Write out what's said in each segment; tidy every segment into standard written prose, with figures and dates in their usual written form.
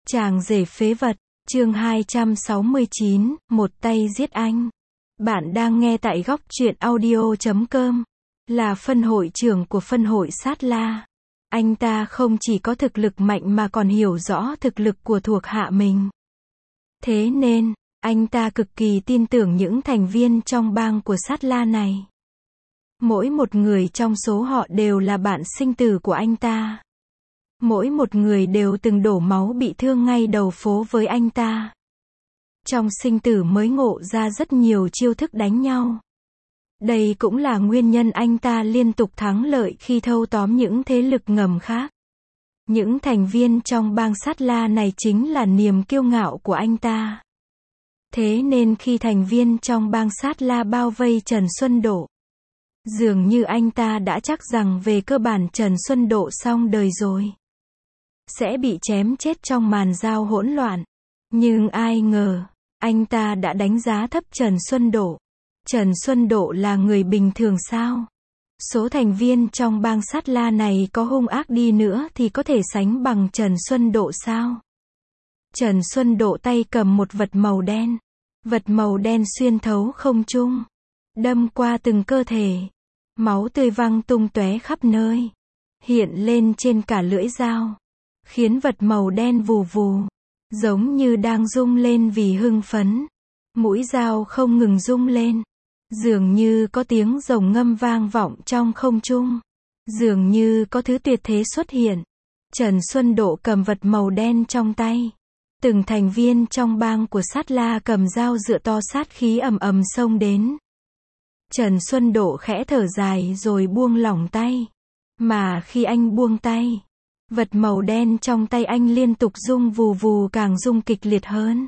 Chàng rể phế vật, chương 269, một tay giết anh. Bạn đang nghe tại góc truyện audio.com, là phân hội trưởng của phân hội Sát La. Anh ta không chỉ có thực lực mạnh mà còn hiểu rõ thực lực của thuộc hạ mình. Thế nên, anh ta cực kỳ tin tưởng những thành viên trong bang của Sát La này. Mỗi một người trong số họ đều là bạn sinh tử của anh ta. Mỗi một người đều từng đổ máu bị thương ngay đầu phố với anh ta. Trong sinh tử mới ngộ ra rất nhiều chiêu thức đánh nhau. Đây cũng là nguyên nhân anh ta liên tục thắng lợi khi thâu tóm những thế lực ngầm khác. Những thành viên trong bang Sát La này chính là niềm kiêu ngạo của anh ta. Thế nên khi thành viên trong bang Sát La bao vây Trần Xuân Độ, dường như anh ta đã chắc rằng về cơ bản Trần Xuân Độ xong đời rồi, sẽ bị chém chết trong màn giao hỗn loạn. Nhưng ai ngờ, anh ta đã đánh giá thấp Trần Xuân Độ. Trần Xuân Độ là người bình thường sao? Số thành viên trong bang Sát La này có hung ác đi nữa thì có thể sánh bằng Trần Xuân Độ sao? Trần Xuân Độ tay cầm một vật màu đen. Vật màu đen xuyên thấu không trung, đâm qua từng cơ thể. Máu tươi văng tung tóe khắp nơi, hiện lên trên cả lưỡi dao, khiến vật màu đen vù vù, giống như đang rung lên vì hưng phấn. Mũi dao không ngừng rung lên, dường như có tiếng rồng ngâm vang vọng trong không trung, dường như có thứ tuyệt thế xuất hiện. Trần Xuân Độ cầm vật màu đen trong tay. Từng thành viên trong bang của Sát La cầm dao dựa to sát khí ầm ầm xông đến. Trần Xuân Độ khẽ thở dài rồi buông lỏng tay. Mà khi anh buông tay, vật màu đen trong tay anh liên tục rung vù vù, càng rung kịch liệt hơn.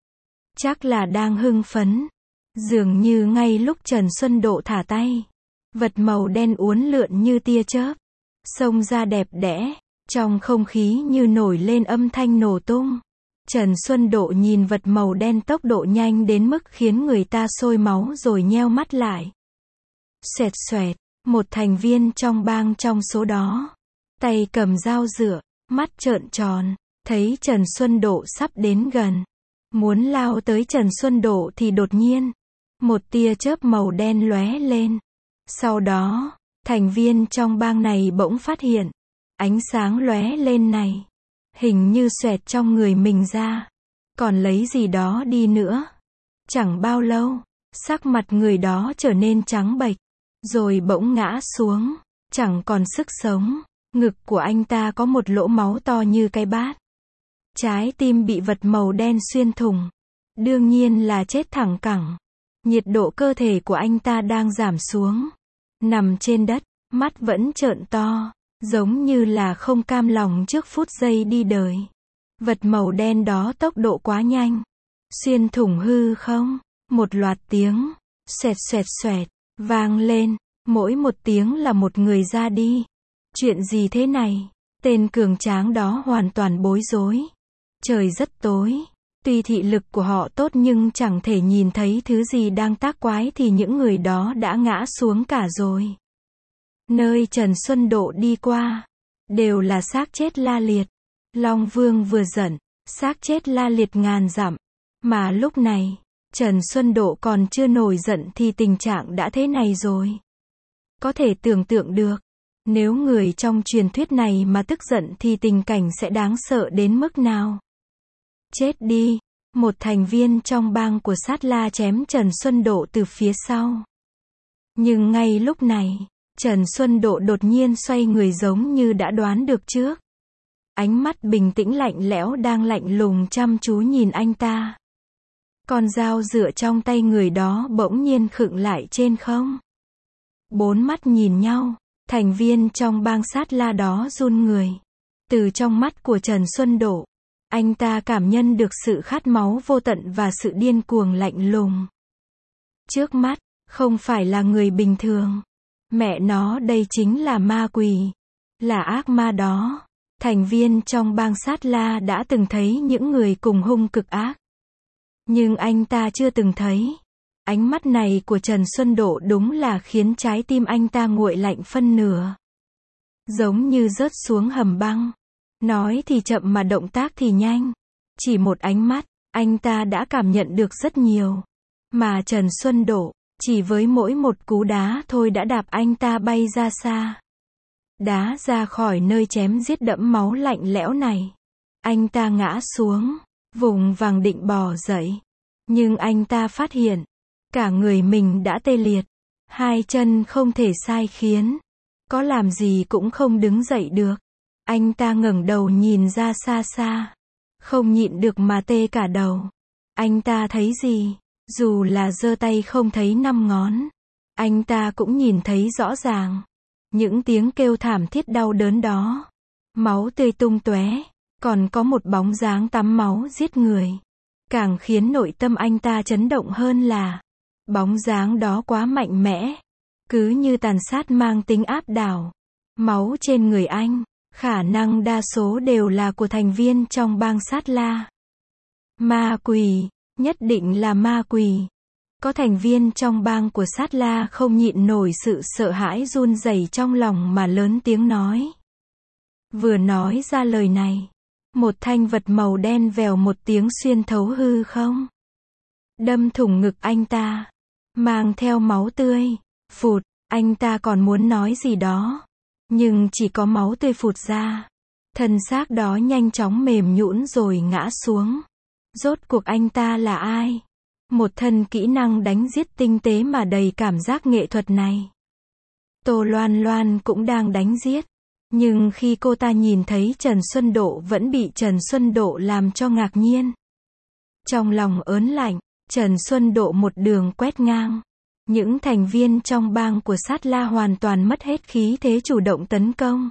Chắc là đang hưng phấn. Dường như ngay lúc Trần Xuân Độ thả tay, vật màu đen uốn lượn như tia chớp, xông ra đẹp đẽ, trong không khí như nổi lên âm thanh nổ tung. Trần Xuân Độ nhìn vật màu đen tốc độ nhanh đến mức khiến người ta sôi máu rồi nheo mắt lại. Xoẹt xoẹt, một thành viên trong bang trong số đó, tay cầm dao dựa, mắt trợn tròn, thấy Trần Xuân Độ sắp đến gần, muốn lao tới Trần Xuân Độ thì đột nhiên, một tia chớp màu đen lóe lên. Sau đó, thành viên trong bang này bỗng phát hiện, ánh sáng lóe lên này, hình như xoẹt trong người mình ra, còn lấy gì đó đi nữa. Chẳng bao lâu, sắc mặt người đó trở nên trắng bệch, rồi bỗng ngã xuống, chẳng còn sức sống. Ngực của anh ta có một lỗ máu to như cái bát. Trái tim bị vật màu đen xuyên thủng. Đương nhiên là chết thẳng cẳng. Nhiệt độ cơ thể của anh ta đang giảm xuống. Nằm trên đất, mắt vẫn trợn to, giống như là không cam lòng trước phút giây đi đời. Vật màu đen đó tốc độ quá nhanh, xuyên thủng hư không. Một loạt tiếng xoẹt xoẹt xoẹt vang lên, mỗi một tiếng là một người ra đi. Chuyện gì thế này? Tên cường tráng đó hoàn toàn bối rối. Trời rất tối, tuy thị lực của họ tốt nhưng chẳng thể nhìn thấy thứ gì đang tác quái thì những người đó đã ngã xuống cả rồi. Nơi Trần Xuân Độ đi qua, đều là xác chết la liệt. Long Vương vừa giận, xác chết la liệt ngàn dặm. Mà lúc này, Trần Xuân Độ còn chưa nổi giận thì tình trạng đã thế này rồi. Có thể tưởng tượng được, nếu người trong truyền thuyết này mà tức giận thì tình cảnh sẽ đáng sợ đến mức nào. Chết đi! Một thành viên trong bang của Sát La chém Trần Xuân Độ từ phía sau. Nhưng ngay lúc này, Trần Xuân Độ đột nhiên xoay người giống như đã đoán được trước. Ánh mắt bình tĩnh lạnh lẽo đang lạnh lùng chăm chú nhìn anh ta. Con dao dựa trong tay người đó bỗng nhiên khựng lại trên không. Bốn mắt nhìn nhau, thành viên trong bang Sát La đó run người. Từ trong mắt của Trần Xuân Độ, anh ta cảm nhận được sự khát máu vô tận và sự điên cuồng lạnh lùng. Trước mắt, không phải là người bình thường. Mẹ nó, đây chính là ma quỷ. Là ác ma đó. Thành viên trong bang Sát La đã từng thấy những người cùng hung cực ác. Nhưng anh ta chưa từng thấy. Ánh mắt này của Trần Xuân Độ đúng là khiến trái tim anh ta nguội lạnh phân nửa. Giống như rớt xuống hầm băng. Nói thì chậm mà động tác thì nhanh. Chỉ một ánh mắt, anh ta đã cảm nhận được rất nhiều. Mà Trần Xuân Độ, chỉ với mỗi một cú đá thôi đã đạp anh ta bay ra xa. Đá ra khỏi nơi chém giết đẫm máu lạnh lẽo này. Anh ta ngã xuống, vùng vằng định bò dậy. Nhưng anh ta phát hiện, cả người mình đã tê liệt. Hai chân không thể sai khiến. Có làm gì cũng không đứng dậy được. Anh ta ngẩng đầu nhìn ra xa xa. Không nhịn được mà tê cả đầu. Anh ta thấy gì? Dù là giơ tay không thấy năm ngón. Anh ta cũng nhìn thấy rõ ràng. Những tiếng kêu thảm thiết đau đớn đó. Máu tươi tung tóe. Còn có một bóng dáng tắm máu giết người. Càng khiến nội tâm anh ta chấn động hơn là bóng dáng đó quá mạnh mẽ. Cứ như tàn sát mang tính áp đảo. Máu trên người anh, khả năng đa số đều là của thành viên trong bang Sát La. Ma quỷ, nhất định là ma quỷ. Có thành viên trong bang của Sát La không nhịn nổi sự sợ hãi run rẩy trong lòng mà lớn tiếng nói. Vừa nói ra lời này, một thanh vật màu đen vèo một tiếng xuyên thấu hư không. Đâm thủng ngực anh ta, mang theo máu tươi, phụt, anh ta còn muốn nói gì đó. Nhưng chỉ có máu tươi phụt ra. Thân xác đó nhanh chóng mềm nhũn rồi ngã xuống. Rốt cuộc anh ta là ai? Một thân kỹ năng đánh giết tinh tế mà đầy cảm giác nghệ thuật này. Tô Loan Loan cũng đang đánh giết. Nhưng khi cô ta nhìn thấy Trần Xuân Độ vẫn bị Trần Xuân Độ làm cho ngạc nhiên. Trong lòng ớn lạnh, Trần Xuân Độ một đường quét ngang. Những thành viên trong bang của Sát La hoàn toàn mất hết khí thế chủ động tấn công.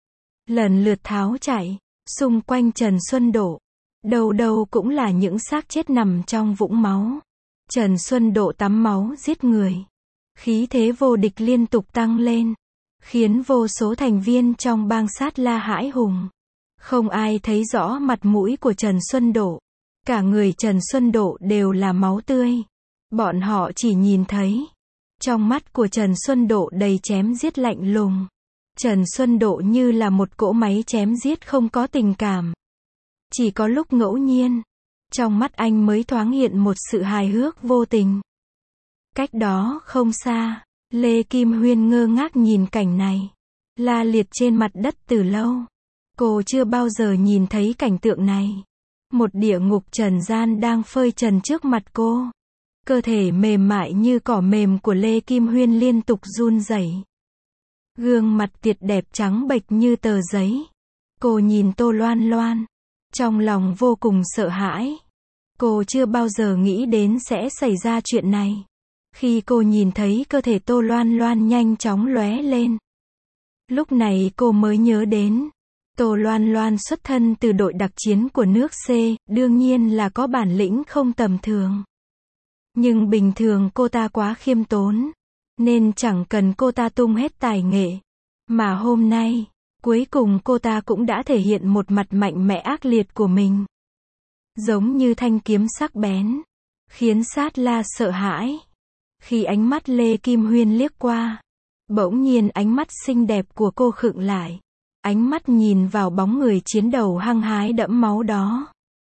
Lần lượt tháo chạy, xung quanh Trần Xuân Độ. Đầu đầu cũng là những xác chết nằm trong vũng máu. Trần Xuân Độ tắm máu giết người. Khí thế vô địch liên tục tăng lên. Khiến vô số thành viên trong bang Sát La hãi hùng. Không ai thấy rõ mặt mũi của Trần Xuân Độ. Cả người Trần Xuân Độ đều là máu tươi. Bọn họ chỉ nhìn thấy. Trong mắt của Trần Xuân Độ đầy chém giết lạnh lùng. Trần Xuân Độ như là một cỗ máy chém giết không có tình cảm. Chỉ có lúc ngẫu nhiên, trong mắt anh mới thoáng hiện một sự hài hước vô tình. Cách đó không xa, Lê Kim Huyên ngơ ngác nhìn cảnh này. La liệt trên mặt đất từ lâu. Cô chưa bao giờ nhìn thấy cảnh tượng này. Một địa ngục trần gian đang phơi trần trước mặt cô. Cơ thể mềm mại như cỏ mềm của Lê Kim Huyên liên tục run rẩy. Gương mặt tuyệt đẹp trắng bệch như tờ giấy. Cô nhìn Tô Loan Loan. Trong lòng vô cùng sợ hãi. Cô chưa bao giờ nghĩ đến sẽ xảy ra chuyện này. Khi cô nhìn thấy cơ thể Tô Loan Loan nhanh chóng lóe lên. Lúc này cô mới nhớ đến. Tô Loan Loan xuất thân từ đội đặc chiến của nước C, đương nhiên là có bản lĩnh không tầm thường. Nhưng bình thường cô ta quá khiêm tốn. Nên chẳng cần cô ta tung hết tài nghệ. Mà hôm nay, cuối cùng cô ta cũng đã thể hiện một mặt mạnh mẽ ác liệt của mình. Giống như thanh kiếm sắc bén. Khiến Sát La sợ hãi. Khi ánh mắt Lê Kim Huyên liếc qua. Bỗng nhiên ánh mắt xinh đẹp của cô khựng lại. Ánh mắt nhìn vào bóng người chiến đầu hăng hái đẫm máu đó.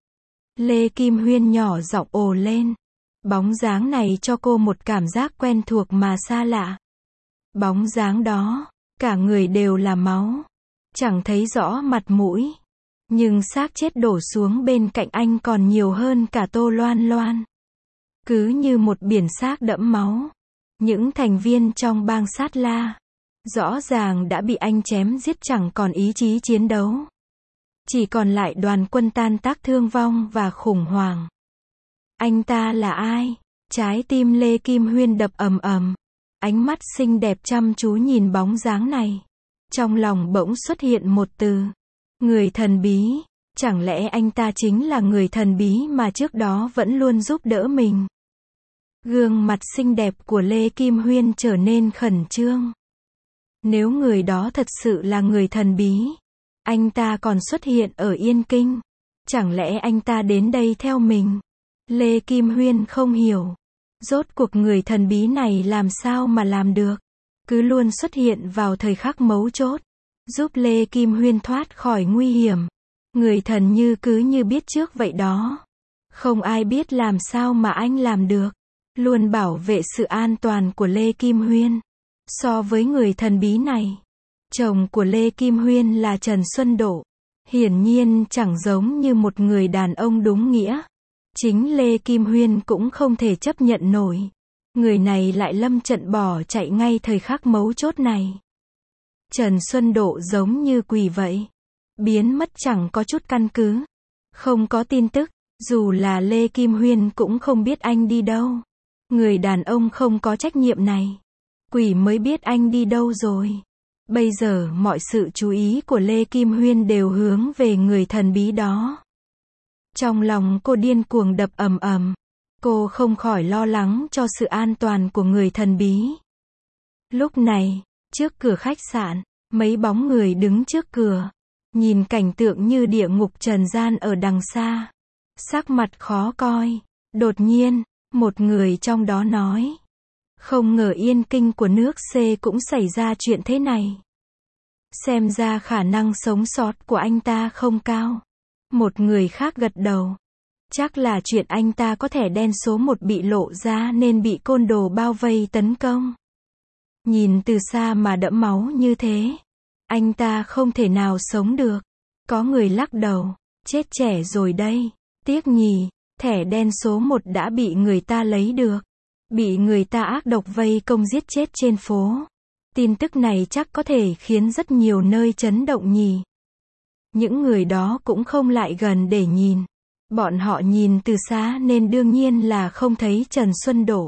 Lê Kim Huyên nhỏ giọng ồ lên. Bóng dáng này cho cô một cảm giác quen thuộc mà xa lạ. Bóng dáng đó, cả người đều là máu. Chẳng thấy rõ mặt mũi. Nhưng xác chết đổ xuống bên cạnh anh còn nhiều hơn cả Tô Loan Loan. Cứ như một biển xác đẫm máu. Những thành viên trong bang Sát La rõ ràng đã bị anh chém giết chẳng còn ý chí chiến đấu. Chỉ còn lại đoàn quân tan tác thương vong và khủng hoảng. Anh ta là ai? Trái tim Lê Kim Huyên đập ầm ầm. Ánh mắt xinh đẹp chăm chú nhìn bóng dáng này. Trong lòng bỗng xuất hiện một từ. Người thần bí. Chẳng lẽ anh ta chính là người thần bí mà trước đó vẫn luôn giúp đỡ mình? Gương mặt xinh đẹp của Lê Kim Huyên trở nên khẩn trương. Nếu người đó thật sự là người thần bí, anh ta còn xuất hiện ở Yên Kinh. Chẳng lẽ anh ta đến đây theo mình? Lê Kim Huyên không hiểu. Rốt cuộc người thần bí này làm sao mà làm được? Cứ luôn xuất hiện vào thời khắc mấu chốt. Giúp Lê Kim Huyên thoát khỏi nguy hiểm. Người thần như cứ như biết trước vậy đó. Không ai biết làm sao mà anh làm được. Luôn bảo vệ sự an toàn của Lê Kim Huyên. So với người thần bí này, chồng của Lê Kim Huyên là Trần Xuân Độ, hiển nhiên chẳng giống như một người đàn ông đúng nghĩa. Chính Lê Kim Huyên cũng không thể chấp nhận nổi. Người này lại lâm trận bỏ chạy ngay thời khắc mấu chốt này. Trần Xuân Độ giống như quỷ vậy. Biến mất chẳng có chút căn cứ. Không có tin tức, dù là Lê Kim Huyên cũng không biết anh đi đâu. Người đàn ông không có trách nhiệm này. Quỷ mới biết anh đi đâu rồi. Bây giờ mọi sự chú ý của Lê Kim Huyên đều hướng về người thần bí đó. Trong lòng cô điên cuồng đập ầm ầm. Cô không khỏi lo lắng cho sự an toàn của người thần bí. Lúc này, trước cửa khách sạn, mấy bóng người đứng trước cửa, nhìn cảnh tượng như địa ngục trần gian ở đằng xa. Sắc mặt khó coi. Đột nhiên, một người trong đó nói. Không ngờ Yên Kinh của nước C cũng xảy ra chuyện thế này. Xem ra khả năng sống sót của anh ta không cao. Một người khác gật đầu. Chắc là chuyện anh ta có thẻ đen số 1 bị lộ ra nên bị côn đồ bao vây tấn công. Nhìn từ xa mà đẫm máu như thế, anh ta không thể nào sống được. Có người lắc đầu. Chết trẻ rồi đây. Tiếc nhỉ, thẻ đen số 1 đã bị người ta lấy được. Bị người ta ác độc vây công giết chết trên phố. Tin tức này chắc có thể khiến rất nhiều nơi chấn động nhỉ. Những người đó cũng không lại gần để nhìn. Bọn họ nhìn từ xa nên đương nhiên là không thấy Trần Xuân Độ.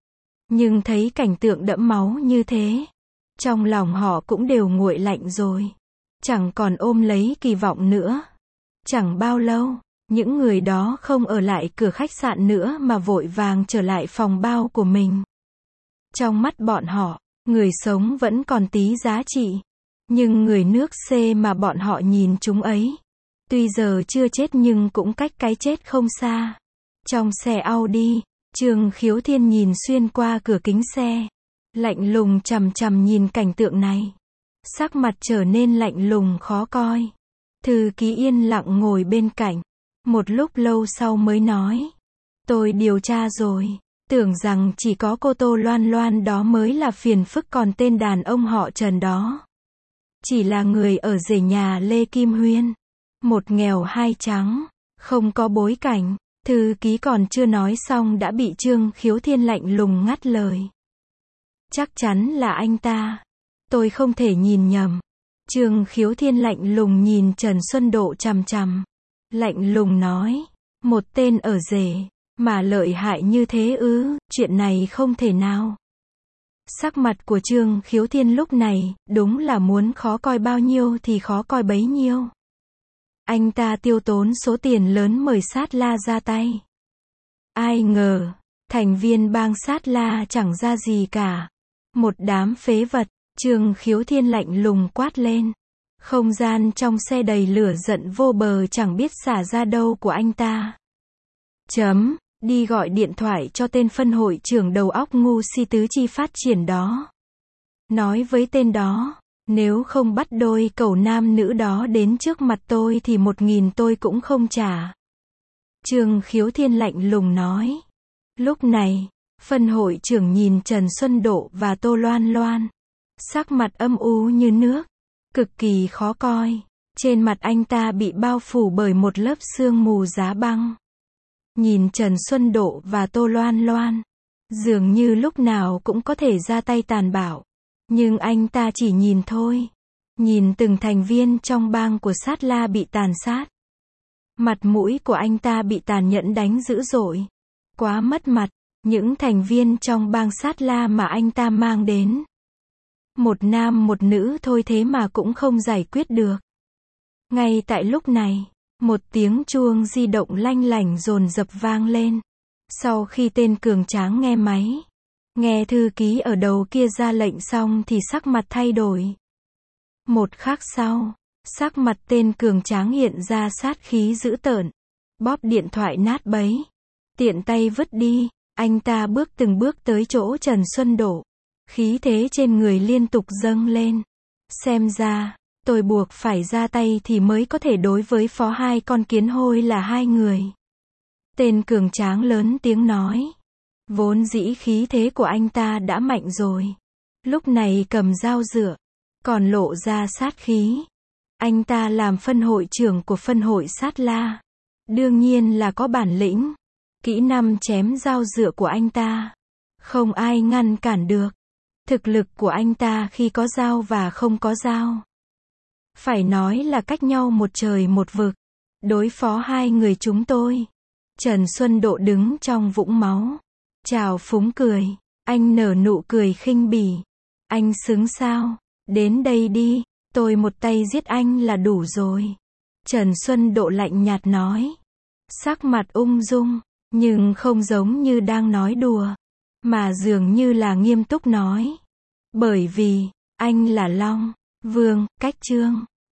Nhưng thấy cảnh tượng đẫm máu như thế, trong lòng họ cũng đều nguội lạnh rồi. Chẳng còn ôm lấy kỳ vọng nữa. Chẳng bao lâu, những người đó không ở lại cửa khách sạn nữa mà vội vàng trở lại phòng bao của mình. Trong mắt bọn họ, người sống vẫn còn tí giá trị. Nhưng người nước C mà bọn họ nhìn chúng ấy, tuy giờ chưa chết nhưng cũng cách cái chết không xa. Trong xe Audi, Trương Khiếu Thiên nhìn xuyên qua cửa kính xe. Lạnh lùng chằm chằm nhìn cảnh tượng này. Sắc mặt trở nên lạnh lùng khó coi. Thư ký yên lặng ngồi bên cạnh. Một lúc lâu sau mới nói. Tôi điều tra rồi. Tưởng rằng chỉ có cô Tô Loan Loan đó mới là phiền phức, còn tên đàn ông họ Trần đó chỉ là người ở rể nhà Lê Kim Huyên. Một nghèo hai trắng, không có bối cảnh. Thư ký còn chưa nói xong đã bị Trương Khiếu Thiên lạnh lùng ngắt lời. Chắc chắn là anh ta. Tôi không thể nhìn nhầm. Trương Khiếu Thiên lạnh lùng nhìn Trần Xuân Độ chằm chằm. Lạnh lùng nói. Một tên ở rể mà lợi hại như thế ư? Chuyện này không thể nào. Sắc mặt của Trương Khiếu Thiên lúc này, đúng là muốn khó coi bao nhiêu thì khó coi bấy nhiêu. Anh ta tiêu tốn số tiền lớn mời Sát La ra tay. Ai ngờ, thành viên bang Sát La chẳng ra gì cả. Một đám phế vật. Trương Khiếu Thiên lạnh lùng quát lên. Không gian trong xe đầy lửa giận vô bờ chẳng biết xả ra đâu của anh ta. Đi gọi điện thoại cho tên phân hội trưởng đầu óc ngu si tứ chi phát triển đó. Nói với tên đó, nếu không bắt đôi cẩu nam nữ đó đến trước mặt tôi thì 1.000 tôi cũng không trả. Trương Khiếu Thiên lạnh lùng nói. Lúc này, phân hội trưởng nhìn Trần Xuân Độ và Tô Loan Loan. Sắc mặt âm u như nước, cực kỳ khó coi. Trên mặt anh ta bị bao phủ bởi một lớp sương mù giá băng. Nhìn Trần Xuân Độ và Tô Loan Loan, dường như lúc nào cũng có thể ra tay tàn bạo. Nhưng anh ta chỉ nhìn thôi. Nhìn từng thành viên trong bang của Sát La bị tàn sát. Mặt mũi của anh ta bị tàn nhẫn đánh dữ dội. Quá mất mặt. Những thành viên trong bang Sát La mà anh ta mang đến. Một nam một nữ thôi thế mà cũng không giải quyết được. Ngay tại lúc này, một tiếng chuông di động lanh lảnh dồn dập vang lên. Sau khi tên cường tráng nghe máy, nghe thư ký ở đầu kia ra lệnh xong thì sắc mặt thay đổi. Một khắc sau, sắc mặt tên cường tráng hiện ra sát khí dữ tợn. Bóp điện thoại nát bấy. Tiện tay vứt đi, anh ta bước từng bước tới chỗ Trần Xuân Độ. Khí thế trên người liên tục dâng lên. Xem ra, Tôi buộc phải ra tay thì mới có thể đối với phó hai con kiến hôi là hai người. Tên cường tráng lớn tiếng nói. Vốn dĩ khí thế của anh ta đã mạnh rồi. Lúc này cầm dao dựa, còn lộ ra sát khí. Anh ta làm phân hội trưởng của phân hội Sát La. Đương nhiên là có bản lĩnh. Kỹ năng chém dao dựa của anh ta, không ai ngăn cản được. Thực lực của anh ta khi có dao và không có dao, phải nói là cách nhau một trời một vực. Đối phó hai người chúng tôi. Trần Xuân Độ đứng trong vũng máu. Trào phúng cười. Anh nở nụ cười khinh bỉ. Anh xứng sao? Đến đây đi. Tôi một tay giết anh là đủ rồi. Trần Xuân Độ lạnh nhạt nói. Sắc mặt ung dung, nhưng không giống như đang nói đùa, mà dường như là nghiêm túc nói. Bởi vì, anh là Long Vương, Cách Trương.